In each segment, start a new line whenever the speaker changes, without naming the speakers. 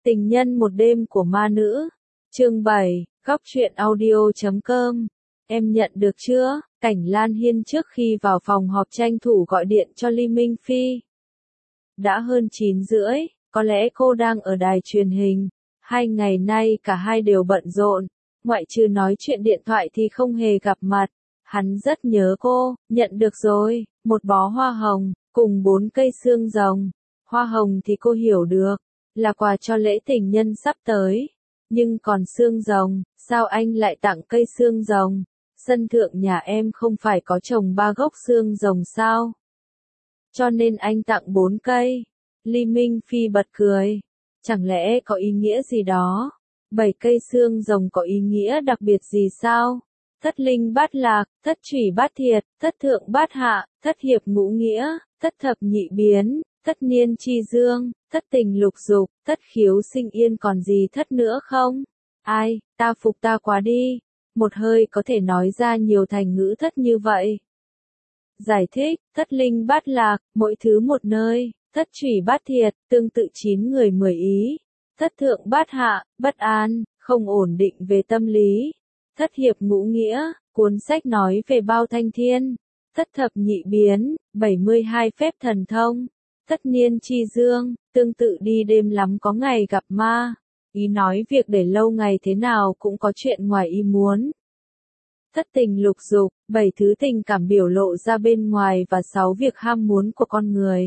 Tình nhân một đêm của ma nữ. Chương 7, Góc truyện audio.com. Em nhận được chưa? Cảnh Lan Hiên trước khi vào phòng họp tranh thủ gọi điện cho Ly Minh Phi. Đã hơn 9:30, có lẽ cô đang ở đài truyền hình. 2 ngày nay cả hai đều bận rộn, ngoại trừ nói chuyện điện thoại thì không hề gặp mặt. Hắn rất nhớ cô, nhận được rồi, một bó hoa hồng, cùng 4 cây xương rồng. Hoa hồng thì cô hiểu được, là quà cho lễ tình nhân sắp tới. Nhưng còn xương rồng, sao anh lại tặng cây xương rồng? Sân thượng nhà em không phải có trồng 3 gốc xương rồng sao? Cho nên anh tặng 4 cây. Ly Minh Phi bật cười. Chẳng lẽ có ý nghĩa gì đó? 7 cây xương rồng có ý nghĩa đặc biệt gì sao? Thất linh bát lạc, thất trủy bát thiệt, thất thượng bát hạ, thất hiệp ngũ nghĩa, thất thập nhị biến, thất niên chi dương, thất tình lục dục, thất khiếu sinh yên, còn gì thất nữa không? Ai, ta phục ta quá đi. Một hơi có thể nói ra nhiều thành ngữ thất như vậy. Giải thích, thất linh bát lạc, mỗi thứ một nơi, thất trủy bát thiệt, tương tự 9 người 10 ý, thất thượng bát hạ, bất an, không ổn định về tâm lý, thất hiệp ngũ nghĩa, cuốn sách nói về bao thanh thiên, thất thập nhị biến, 72 phép thần thông, thất niên chi dương, tương tự đi đêm lắm có ngày gặp ma, ý nói việc để lâu ngày thế nào cũng có chuyện ngoài ý muốn. Thất tình lục dục, 7 thứ tình cảm biểu lộ ra bên ngoài và 6 việc ham muốn của con người.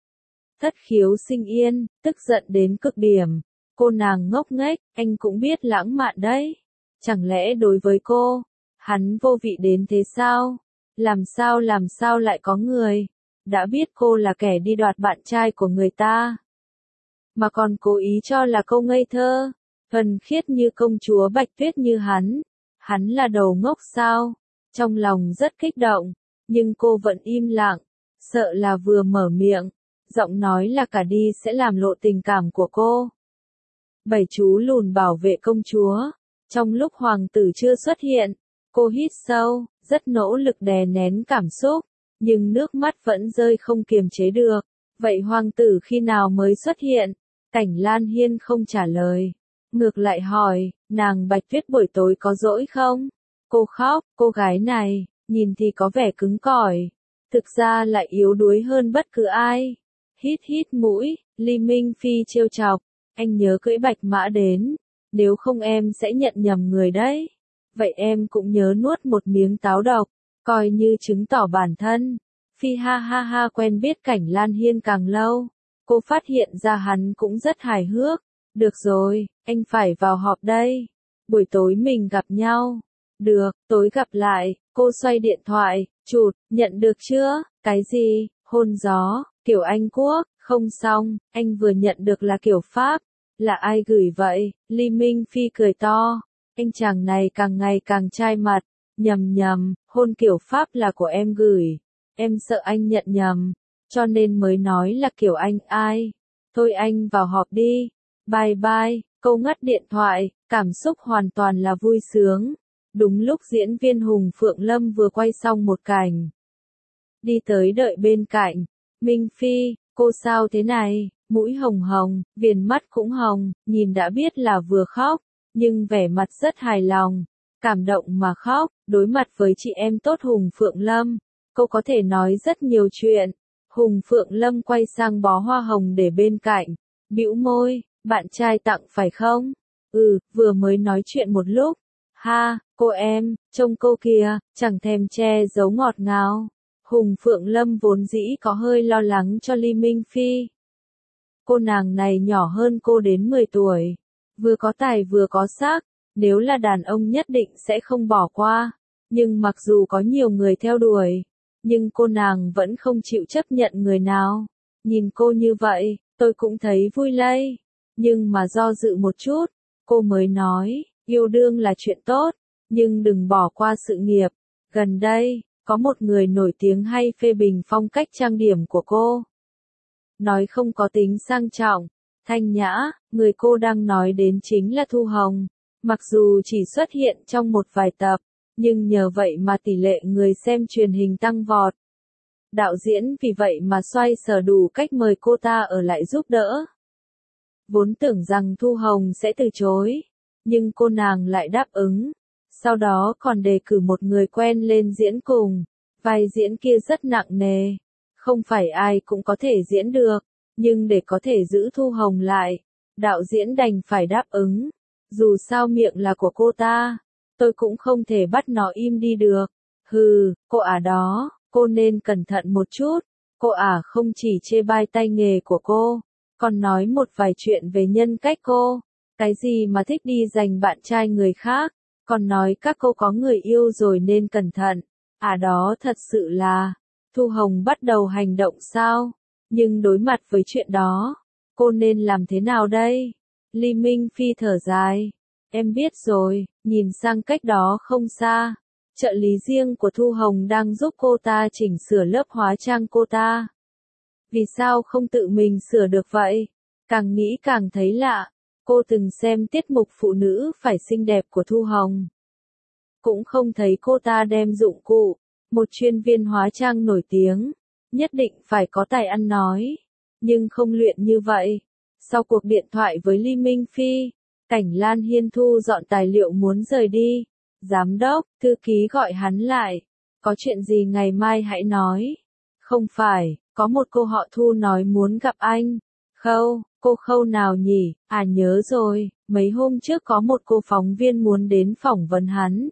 Thất khiếu sinh yên, tức giận đến cực điểm. Cô nàng ngốc nghếch, anh cũng biết lãng mạn đấy. Chẳng lẽ đối với cô, hắn vô vị đến thế sao? Làm sao lại có người đã biết cô là kẻ đi đoạt bạn trai của người ta, mà còn cố ý cho là cô ngây thơ, thuần khiết như công chúa Bạch Tuyết như hắn là đầu ngốc sao? Trong lòng rất kích động, nhưng cô vẫn im lặng, sợ là vừa mở miệng, giọng nói là cả đi sẽ làm lộ tình cảm của cô. 7 chú lùn bảo vệ công chúa. Trong lúc hoàng tử chưa xuất hiện, cô hít sâu, rất nỗ lực đè nén cảm xúc, nhưng nước mắt vẫn rơi không kiềm chế được. Vậy hoàng tử khi nào mới xuất hiện? Cảnh Lan Hiên không trả lời, ngược lại hỏi, nàng Bạch Tuyết buổi tối có rỗi không? Cô khóc, cô gái này, nhìn thì có vẻ cứng cỏi, thực ra lại yếu đuối hơn bất cứ ai. Hít mũi, Ly Minh Phi trêu chọc, anh nhớ cưỡi bạch mã đến, nếu không em sẽ nhận nhầm người đấy. Vậy em cũng nhớ nuốt một miếng táo độc, coi như chứng tỏ bản thân. Phi ha ha quen biết Cảnh Lan Hiên càng lâu, cô phát hiện ra hắn cũng rất hài hước. Được rồi, anh phải vào họp đây. Buổi tối mình gặp nhau. Được, tối gặp lại. Cô xoay điện thoại, chụt, nhận được chưa? Cái gì? Hôn gió, kiểu Anh Quốc, không xong, anh vừa nhận được là kiểu Pháp. Là ai gửi vậy? Ly Minh Phi cười to. Anh chàng này càng ngày càng chai mặt. Nhầm, hôn kiểu Pháp là của em gửi. Em sợ anh nhận nhầm, cho nên mới nói là kiểu Anh. Ai? Thôi anh vào họp đi. Bye, cô ngắt điện thoại, cảm xúc hoàn toàn là vui sướng. Đúng lúc diễn viên Hùng Phượng Lâm vừa quay xong một cảnh, đi tới đợi bên cạnh. Minh Phi, cô sao thế này? Mũi hồng hồng, viền mắt cũng hồng, nhìn đã biết là vừa khóc, nhưng vẻ mặt rất hài lòng, cảm động mà khóc. Đối mặt với chị em tốt Hùng Phượng Lâm, cô có thể nói rất nhiều chuyện. Hùng Phượng Lâm quay sang bó hoa hồng để bên cạnh, bĩu môi, bạn trai tặng phải không? Vừa mới nói chuyện một lúc. Ha, cô em, trông cô kìa, chẳng thèm che giấu ngọt ngào. Hùng Phượng Lâm vốn dĩ có hơi lo lắng cho Ly Minh Phi. Cô nàng này nhỏ hơn cô đến 10 tuổi, vừa có tài vừa có sắc, nếu là đàn ông nhất định sẽ không bỏ qua. Nhưng mặc dù có nhiều người theo đuổi, nhưng cô nàng vẫn không chịu chấp nhận người nào. Nhìn cô như vậy, tôi cũng thấy vui lây. Nhưng mà do dự một chút, cô mới nói, yêu đương là chuyện tốt, nhưng đừng bỏ qua sự nghiệp. Gần đây, có một người nổi tiếng hay phê bình phong cách trang điểm của cô. Nói không có tính sang trọng, thanh nhã, người cô đang nói đến chính là Thu Hồng. Mặc dù chỉ xuất hiện trong một vài tập, nhưng nhờ vậy mà tỷ lệ người xem truyền hình tăng vọt. Đạo diễn vì vậy mà xoay sở đủ cách mời cô ta ở lại giúp đỡ. Vốn tưởng rằng Thu Hồng sẽ từ chối, nhưng cô nàng lại đáp ứng. Sau đó còn đề cử một người quen lên diễn cùng. Vai diễn kia rất nặng nề, không phải ai cũng có thể diễn được, nhưng để có thể giữ Thu Hồng lại, đạo diễn đành phải đáp ứng. Dù sao miệng là của cô ta, tôi cũng không thể bắt nó im đi được. Hừ, cô ả đó, cô nên cẩn thận một chút. Cô ả không chỉ chê bai tay nghề của cô, còn nói một vài chuyện về nhân cách cô. Cái gì mà thích đi giành bạn trai người khác, còn nói các cô có người yêu rồi nên cẩn thận. Đó thật sự là, Thu Hồng bắt đầu hành động sao? Nhưng đối mặt với chuyện đó, cô nên làm thế nào đây? Ly Minh Phi thở dài. Em biết rồi, nhìn sang cách đó không xa. Trợ lý riêng của Thu Hồng đang giúp cô ta chỉnh sửa lớp hóa trang cô ta. Vì sao không tự mình sửa được vậy? Càng nghĩ càng thấy lạ. Cô từng xem tiết mục phụ nữ phải xinh đẹp của Thu Hồng. Cũng không thấy cô ta đem dụng cụ. Một chuyên viên hóa trang nổi tiếng, nhất định phải có tài ăn nói, nhưng không luyện như vậy. Sau cuộc điện thoại với Ly Minh Phi, Cảnh Lan Hiên thu dọn tài liệu muốn rời đi. Giám đốc, thư ký gọi hắn lại. Có chuyện gì ngày mai hãy nói. Không phải, có một cô họ Thu nói muốn gặp anh. Khâu, cô Khâu nào nhỉ? Nhớ rồi, mấy hôm trước có một cô phóng viên muốn đến phỏng vấn hắn.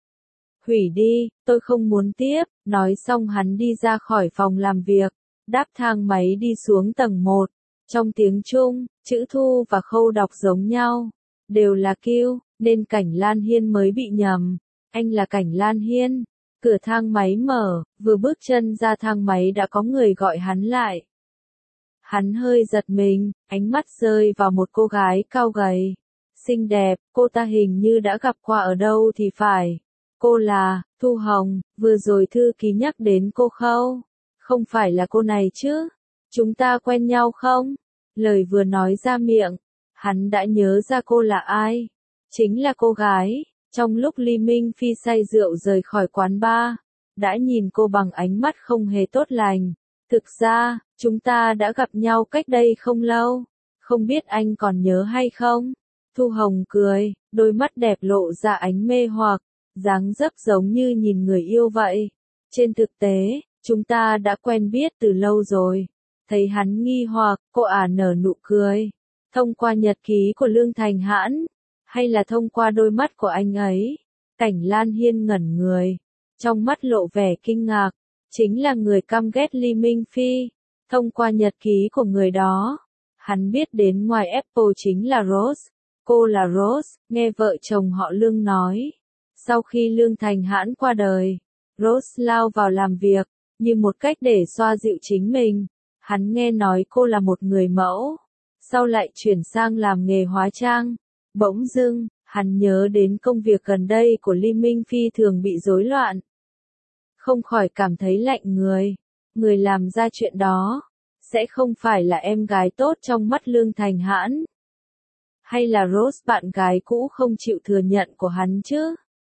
Hủy đi, tôi không muốn tiếp, nói xong hắn đi ra khỏi phòng làm việc, đáp thang máy đi xuống tầng 1. Trong tiếng Trung, chữ Thu và Khâu đọc giống nhau, đều là Kiêu, nên Cảnh Lan Hiên mới bị nhầm. Anh là Cảnh Lan Hiên. Cửa thang máy mở, vừa bước chân ra thang máy đã có người gọi hắn lại. Hắn hơi giật mình, ánh mắt rơi vào một cô gái cao gầy, xinh đẹp, cô ta hình như đã gặp qua ở đâu thì phải. Cô là, Thu Hồng, vừa rồi thư ký nhắc đến cô Khâu. Không phải là cô này chứ? Chúng ta quen nhau không? Lời vừa nói ra miệng, hắn đã nhớ ra cô là ai. Chính là cô gái, trong lúc Ly Minh Phi say rượu rời khỏi quán bar, đã nhìn cô bằng ánh mắt không hề tốt lành. Thực ra, chúng ta đã gặp nhau cách đây không lâu. Không biết anh còn nhớ hay không? Thu Hồng cười, đôi mắt đẹp lộ ra ánh mê hoặc. Dáng dấp giống như nhìn người yêu vậy. Trên thực tế, chúng ta đã quen biết từ lâu rồi. Thấy hắn nghi hoặc, cô ả nở nụ cười. Thông qua nhật ký của Lương Thành Hãn, hay là thông qua đôi mắt của anh ấy? Cảnh Lan Hiên ngẩn người, trong mắt lộ vẻ kinh ngạc. Chính là người căm ghét Ly Minh Phi. Thông qua nhật ký của người đó, hắn biết đến ngoài Apple chính là Rose. Cô là Rose, nghe vợ chồng họ Lương nói. Sau khi Lương Thành Hãn qua đời, Rose lao vào làm việc, như một cách để xoa dịu chính mình. Hắn nghe nói cô là một người mẫu, sau lại chuyển sang làm nghề hóa trang. Bỗng dưng, hắn nhớ đến công việc gần đây của Ly Minh Phi thường bị rối loạn. Không khỏi cảm thấy lạnh người. Người làm ra chuyện đó, sẽ không phải là em gái tốt trong mắt Lương Thành Hãn. Hay là Rose bạn gái cũ không chịu thừa nhận của hắn chứ?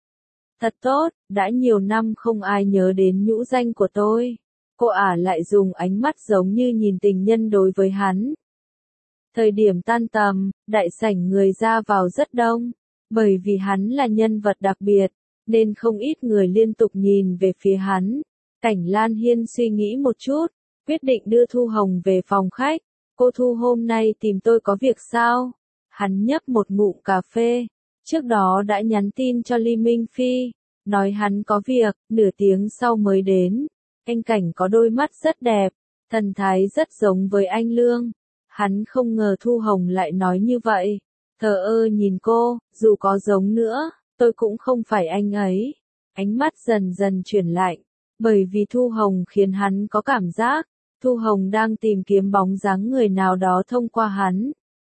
Thật tốt, đã nhiều năm không ai nhớ đến nhũ danh của tôi. Cô ả lại dùng ánh mắt giống như nhìn tình nhân đối với hắn. Thời điểm tan tầm, đại sảnh người ra vào rất đông. Bởi vì hắn là nhân vật đặc biệt, nên không ít người liên tục nhìn về phía hắn. Cảnh Lan Hiên suy nghĩ một chút, quyết định đưa Thu Hồng về phòng khách. Cô Thu hôm nay tìm tôi có việc sao? Hắn nhấp một ngụm cà phê. Trước đó đã nhắn tin cho Ly Minh Phi, nói hắn có việc, nửa tiếng sau mới đến. Anh Cảnh có đôi mắt rất đẹp, thần thái rất giống với anh Lương. Hắn không ngờ Thu Hồng lại nói như vậy. Thờ ơ nhìn cô, dù có giống nữa, tôi cũng không phải anh ấy. Ánh mắt dần dần chuyển lạnh, bởi vì Thu Hồng khiến hắn có cảm giác, Thu Hồng đang tìm kiếm bóng dáng người nào đó thông qua hắn.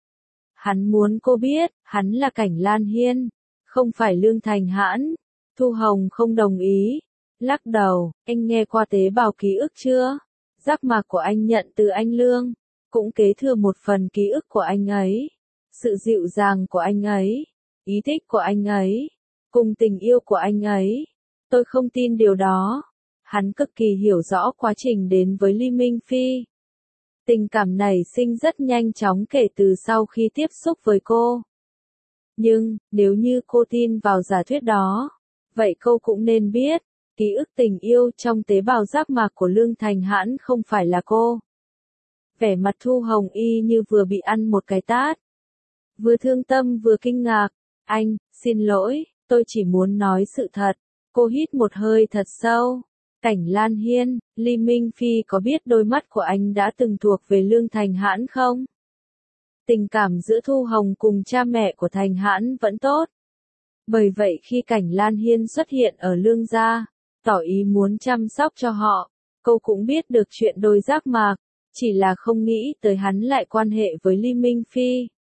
Hắn muốn cô biết, hắn là Cảnh Lan Hiên, không phải Lương Thành Hãn. Thu Hồng không đồng ý, lắc đầu. Anh nghe qua tế bào ký ức chưa? Giác mạc của anh nhận từ anh Lương, cũng kế thừa một phần ký ức của anh ấy. Sự dịu dàng của anh ấy, ý thích của anh ấy, cùng tình yêu của anh ấy. Tôi không tin điều đó. Hắn cực kỳ hiểu rõ quá trình đến với Ly Minh Phi. Tình cảm nảy sinh rất nhanh chóng kể từ sau khi tiếp xúc với cô. Nhưng, nếu như cô tin vào giả thuyết đó, vậy cô cũng nên biết, ký ức tình yêu trong tế bào giác mạc của Lương Thành Hãn không phải là cô. Vẻ mặt Thu Hồng y như vừa bị ăn một cái tát. Vừa thương tâm vừa kinh ngạc. Anh, xin lỗi, tôi chỉ muốn nói sự thật. Cô hít một hơi thật sâu. Cảnh Lan Hiên, Ly Minh Phi có biết đôi mắt của anh đã từng thuộc về Lương Thành Hãn không? Tình cảm giữa Thu Hồng cùng cha mẹ của Thành Hãn vẫn tốt. Bởi vậy khi Cảnh Lan Hiên xuất hiện ở Lương gia, tỏ ý muốn chăm sóc cho họ, cô cũng biết được chuyện đôi giác mạc, chỉ là không nghĩ tới hắn lại quan hệ với Ly Minh Phi.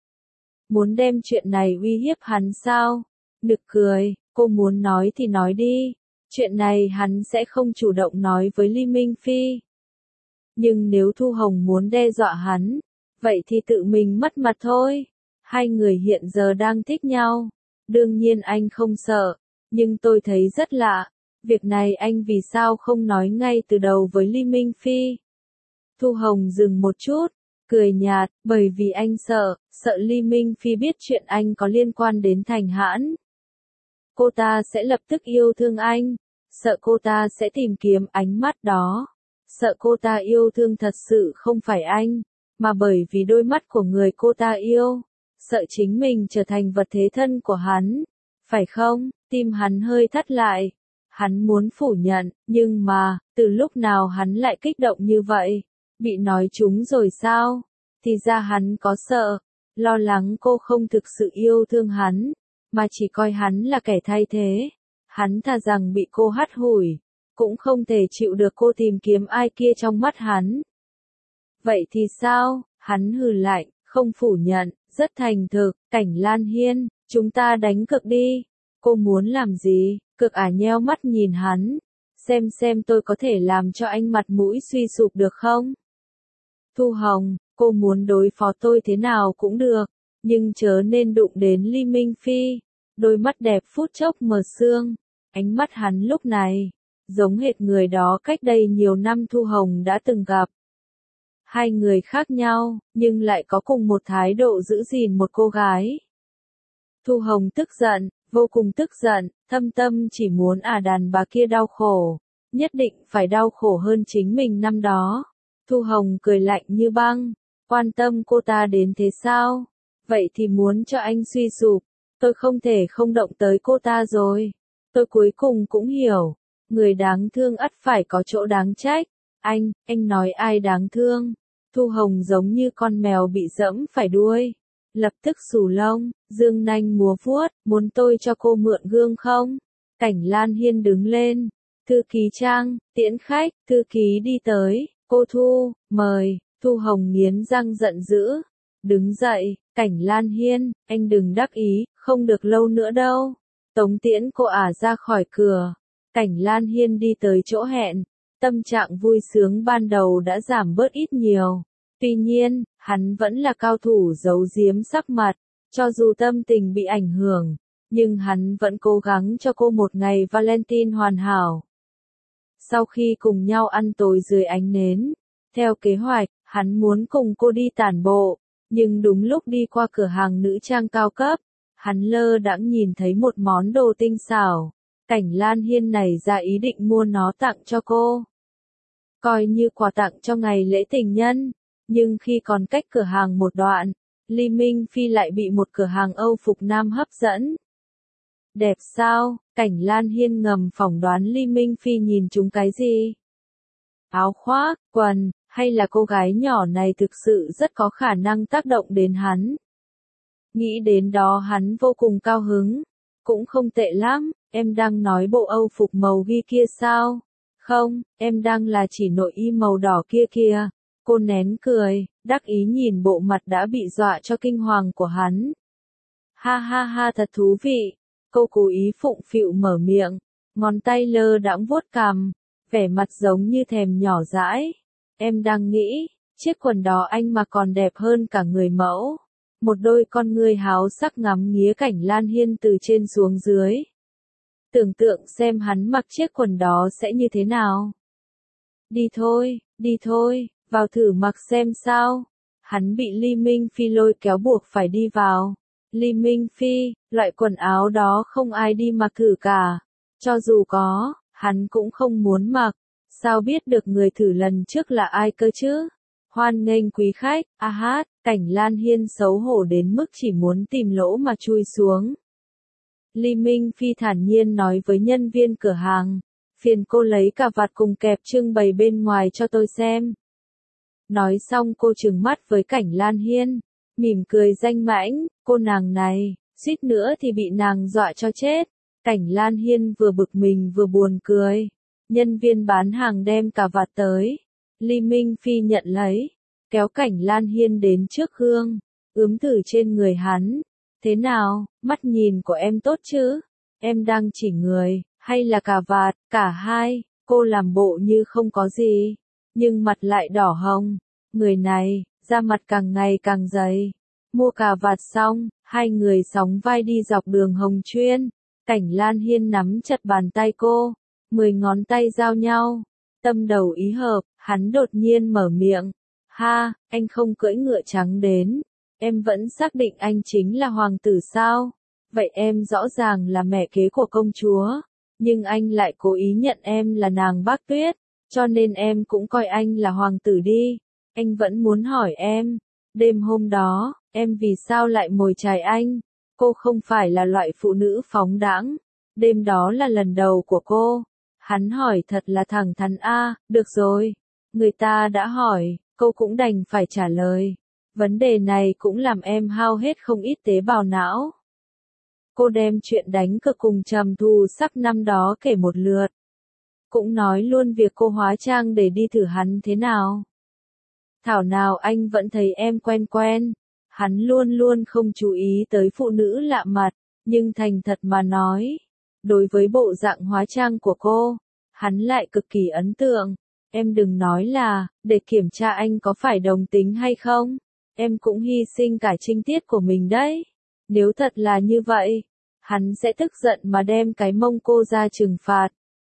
Muốn đem chuyện này uy hiếp hắn sao? Nực cười, cô muốn nói thì nói đi. Chuyện này hắn sẽ không chủ động nói với Ly Minh Phi. Nhưng nếu Thu Hồng muốn đe dọa hắn, vậy thì tự mình mất mặt thôi. Hai người hiện giờ đang thích nhau. Đương nhiên anh không sợ, nhưng tôi thấy rất lạ. Việc này anh vì sao không nói ngay từ đầu với Ly Minh Phi? Thu Hồng dừng một chút, cười nhạt, bởi vì anh sợ Ly Minh Phi biết chuyện anh có liên quan đến Thành Hãn. Cô ta sẽ lập tức yêu thương anh, sợ cô ta sẽ tìm kiếm ánh mắt đó, sợ cô ta yêu thương thật sự không phải anh, mà bởi vì đôi mắt của người cô ta yêu, sợ chính mình trở thành vật thế thân của hắn, phải không? Tim hắn hơi thắt lại, hắn muốn phủ nhận, nhưng mà, từ lúc nào hắn lại kích động như vậy? Bị nói trúng rồi sao? Thì ra hắn có sợ, lo lắng cô không thực sự yêu thương hắn, mà chỉ coi hắn là kẻ thay thế. Hắn thà rằng bị cô hắt hủi, cũng không thể chịu được cô tìm kiếm ai kia trong mắt hắn. Vậy thì sao? Hắn hừ lạnh, không phủ nhận, rất thành thực, Cảnh Lan Hiên, chúng ta đánh cược đi. Cô muốn làm gì? Cược à? Nheo mắt nhìn hắn, xem tôi có thể làm cho anh mặt mũi suy sụp được không? Thu Hồng, cô muốn đối phó tôi thế nào cũng được, nhưng chớ nên đụng đến Ly Minh Phi. Đôi mắt đẹp phút chốc mờ sương, ánh mắt hắn lúc này, giống hệt người đó cách đây nhiều năm Thu Hồng đã từng gặp. Hai người khác nhau, nhưng lại có cùng một thái độ giữ gìn một cô gái. Thu Hồng tức giận, vô cùng tức giận, thâm tâm chỉ muốn đàn bà kia đau khổ, nhất định phải đau khổ hơn chính mình năm đó. Thu Hồng cười lạnh như băng, quan tâm cô ta đến thế sao? Vậy thì muốn cho anh suy sụp, tôi không thể không động tới cô ta rồi. Tôi cuối cùng cũng hiểu, người đáng thương ắt phải có chỗ đáng trách. Anh nói ai đáng thương? Thu Hồng giống như con mèo bị dẫm phải đuôi, lập tức xù lông, dương nanh múa vuốt, muốn tôi cho cô mượn gương không? Cảnh Lan Hiên đứng lên, thư ký Trang, tiễn khách, thư ký đi tới, cô Thu, mời. Thu Hồng nghiến răng giận dữ, đứng dậy, Cảnh Lan Hiên, anh đừng đắc ý, không được lâu nữa đâu. Tống tiễn cô ra khỏi cửa. Cảnh Lan Hiên đi tới chỗ hẹn, tâm trạng vui sướng ban đầu đã giảm bớt ít nhiều. Tuy nhiên, hắn vẫn là cao thủ giấu giếm sắc mặt, cho dù tâm tình bị ảnh hưởng, nhưng hắn vẫn cố gắng cho cô một ngày Valentine hoàn hảo. Sau khi cùng nhau ăn tối dưới ánh nến, theo kế hoạch, hắn muốn cùng cô đi tản bộ, nhưng đúng lúc đi qua cửa hàng nữ trang cao cấp, hắn lơ đãng nhìn thấy một món đồ tinh xảo. Cảnh Lan Hiên nảy ra ý định mua nó tặng cho cô, coi như quà tặng cho ngày lễ tình nhân. Nhưng khi còn cách cửa hàng một đoạn, Ly Minh Phi lại bị một cửa hàng Âu phục nam hấp dẫn. Đẹp sao? Cảnh Lan Hiên ngầm phỏng đoán Ly Minh Phi nhìn chúng cái gì? Áo khoác, quần, hay là cô gái nhỏ này thực sự rất có khả năng tác động đến hắn. Nghĩ đến đó hắn vô cùng cao hứng. Cũng không tệ lắm, em đang nói bộ Âu phục màu ghi kia sao? Không, em đang là chỉ nội y màu đỏ kia kìa. Cô nén cười, đắc ý nhìn bộ mặt đã bị dọa cho kinh hoàng của hắn. Ha ha ha, thật thú vị. Cô cố ý phụng phịu mở miệng, ngón tay lơ đãng vuốt cằm, vẻ mặt giống như thèm nhỏ dãi. Em đang nghĩ, chiếc quần đó anh mà còn đẹp hơn cả người mẫu. Một đôi con ngươi háo sắc ngắm nghía Cảnh Lan Hiên từ trên xuống dưới. Tưởng tượng xem hắn mặc chiếc quần đó sẽ như thế nào. Đi thôi, vào thử mặc xem sao. Hắn bị Ly Minh Phi lôi kéo buộc phải đi vào. Ly Minh Phi, loại quần áo đó không ai đi mặc thử cả. Cho dù có, hắn cũng không muốn mặc. Sao biết được người thử lần trước là ai cơ chứ? Hoan nghênh quý khách, a hát, Cảnh Lan Hiên xấu hổ đến mức chỉ muốn tìm lỗ mà chui xuống. Ly Minh Phi thản nhiên nói với nhân viên cửa hàng, phiền cô lấy cà vạt cùng kẹp trưng bày bên ngoài cho tôi xem. Nói xong cô trừng mắt với Cảnh Lan Hiên, mỉm cười danh mãnh, cô nàng này, suýt nữa thì bị nàng dọa cho chết. Cảnh Lan Hiên vừa bực mình vừa buồn cười. Nhân viên bán hàng đem cà vạt tới. Ly Minh Phi nhận lấy, kéo Cảnh Lan Hiên đến trước gương, ướm thử trên người hắn. Thế nào, mắt nhìn của em tốt chứ? Em đang chỉ người, hay là cà vạt, cả hai? Cô làm bộ như không có gì, nhưng mặt lại đỏ hồng. Người này, da mặt càng ngày càng dày. Mua cà vạt xong, hai người sóng vai đi dọc đường Hồng Chuyên. Cảnh Lan Hiên nắm chặt bàn tay cô, 10 ngón tay giao nhau. Tâm đầu ý hợp, hắn đột nhiên mở miệng. Ha, anh không cưỡi ngựa trắng đến. Em vẫn xác định anh chính là hoàng tử sao? Vậy em rõ ràng là mẹ kế của công chúa. Nhưng anh lại cố ý nhận em là nàng Bác Tuyết. Cho nên em cũng coi anh là hoàng tử đi. Anh vẫn muốn hỏi em. Đêm hôm đó, em vì sao lại mồi chài anh? Cô không phải là loại phụ nữ phóng đãng. Đêm đó là lần đầu của cô. Hắn hỏi thật là thẳng thắn a, được rồi. Người ta đã hỏi, cô cũng đành phải trả lời. Vấn đề này cũng làm em hao hết không ít tế bào não. Cô đem chuyện đánh cược cùng Trầm Thù Sắc năm đó kể một lượt. Cũng nói luôn việc cô hóa trang để đi thử hắn thế nào. Thảo nào anh vẫn thấy em quen quen. Hắn luôn luôn không chú ý tới phụ nữ lạ mặt, nhưng thành thật mà nói. Đối với bộ dạng hóa trang của cô, hắn lại cực kỳ ấn tượng. Em đừng nói là, để kiểm tra anh có phải đồng tính hay không. Em cũng hy sinh cả trinh tiết của mình đấy. Nếu thật là như vậy, hắn sẽ tức giận mà đem cái mông cô ra trừng phạt.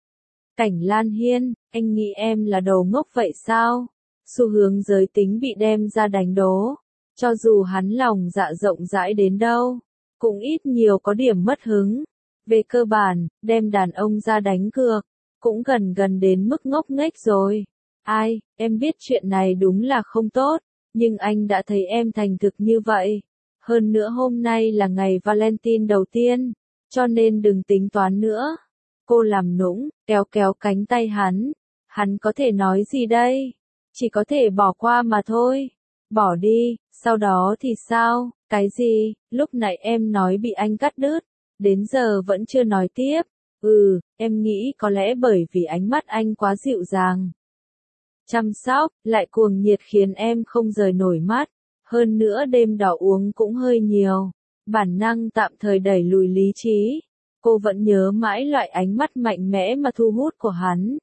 Cảnh Lan Hiên, anh nghĩ em là đồ ngốc vậy sao? Xu hướng giới tính bị đem ra đánh đố. Cho dù hắn lòng dạ rộng rãi đến đâu, cũng ít nhiều có điểm mất hứng. Về cơ bản, đem đàn ông ra đánh cược, cũng gần đến mức ngốc nghếch rồi. Ai, em biết chuyện này đúng là không tốt, nhưng anh đã thấy em thành thực như vậy. Hơn nữa hôm nay là ngày Valentine đầu tiên, cho nên đừng tính toán nữa. Cô làm nũng, kéo cánh tay hắn. Hắn có thể nói gì đây? Chỉ có thể bỏ qua mà thôi. Bỏ đi, sau đó thì sao? Cái gì? Lúc nãy em nói bị anh cắt đứt. Đến giờ vẫn chưa nói tiếp. Em nghĩ có lẽ bởi vì ánh mắt anh quá dịu dàng. Chăm sóc, lại cuồng nhiệt khiến em không rời nổi mắt. Hơn nữa đêm đỏ uống cũng hơi nhiều. Bản năng tạm thời đẩy lùi lý trí. Cô vẫn nhớ mãi loại ánh mắt mạnh mẽ mà thu hút của hắn.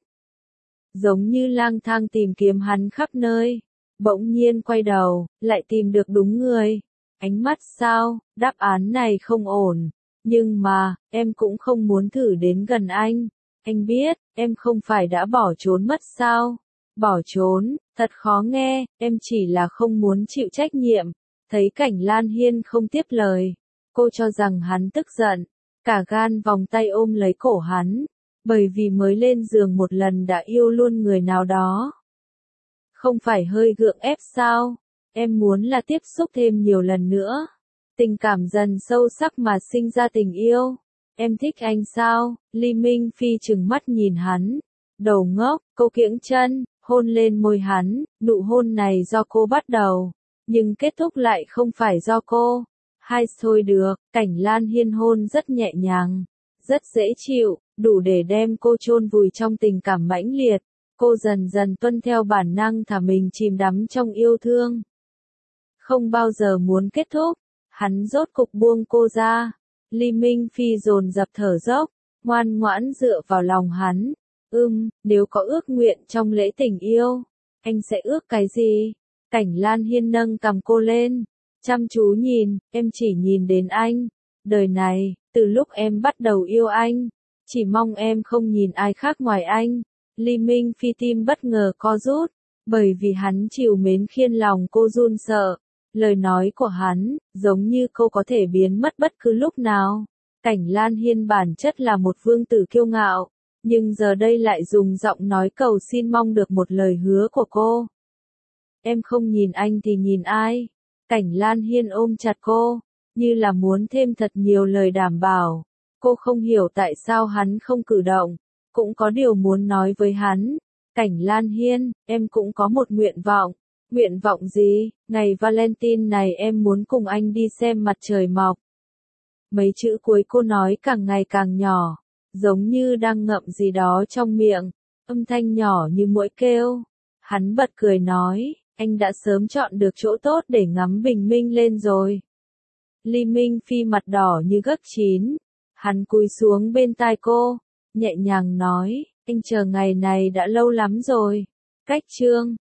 Giống như lang thang tìm kiếm hắn khắp nơi. Bỗng nhiên quay đầu, lại tìm được đúng người. Ánh mắt sao, đáp án này không ổn. Nhưng mà, em cũng không muốn thử đến gần anh. Anh biết, em không phải đã bỏ trốn mất sao? Bỏ trốn, thật khó nghe, em chỉ là không muốn chịu trách nhiệm. Thấy Cảnh Lan Hiên không tiếp lời. Cô cho rằng hắn tức giận. Cả gan vòng tay ôm lấy cổ hắn. Bởi vì mới lên giường một lần đã yêu luôn người nào đó. Không phải hơi gượng ép sao? Em muốn là tiếp xúc thêm nhiều lần nữa. Tình cảm dần sâu sắc mà sinh ra tình yêu. Em thích anh sao? Ly Minh Phi trừng mắt nhìn hắn. Đầu ngốc, cô kiễng chân, hôn lên môi hắn. Nụ hôn này do cô bắt đầu. Nhưng kết thúc lại không phải do cô. Hai thôi được, Cảnh Lan Hiên hôn rất nhẹ nhàng. Rất dễ chịu, đủ để đem cô chôn vùi trong tình cảm mãnh liệt. Cô dần dần tuân theo bản năng thả mình chìm đắm trong yêu thương. Không bao giờ muốn kết thúc, hắn rốt cục buông cô ra. Ly Minh Phi dồn dập thở dốc, ngoan ngoãn dựa vào lòng hắn. Nếu có ước nguyện trong lễ tình yêu, anh sẽ ước cái gì? Cảnh Lan Hiên nâng cằm cô lên, chăm chú nhìn, em chỉ nhìn đến anh. Đời này, từ lúc em bắt đầu yêu anh, chỉ mong em không nhìn ai khác ngoài anh. Ly Minh Phi tim bất ngờ co rút, Bởi vì hắn trìu mến khiến lòng cô run sợ. Lời nói của hắn, giống như cô có thể biến mất bất cứ lúc nào. Cảnh Lan Hiên bản chất là một vương tử kiêu ngạo, nhưng giờ đây lại dùng giọng nói cầu xin mong được một lời hứa của cô. Em không nhìn anh thì nhìn ai? Cảnh Lan Hiên ôm chặt cô, như là muốn thêm thật nhiều lời đảm bảo. Cô không hiểu tại sao hắn không cử động, cũng có điều muốn nói với hắn. Cảnh Lan Hiên, em cũng có một nguyện vọng. Nguyện vọng gì? Ngày Valentine này em muốn cùng anh đi xem mặt trời mọc. Mấy chữ cuối cô nói càng ngày càng nhỏ, giống như đang ngậm gì đó trong miệng, âm thanh nhỏ như muỗi kêu. Hắn bật cười nói, anh đã sớm chọn được chỗ tốt để ngắm bình minh lên rồi. Ly Minh Phi mặt đỏ như gấc chín, hắn cúi xuống bên tai cô, nhẹ nhàng nói, anh chờ ngày này đã lâu lắm rồi. Cách chương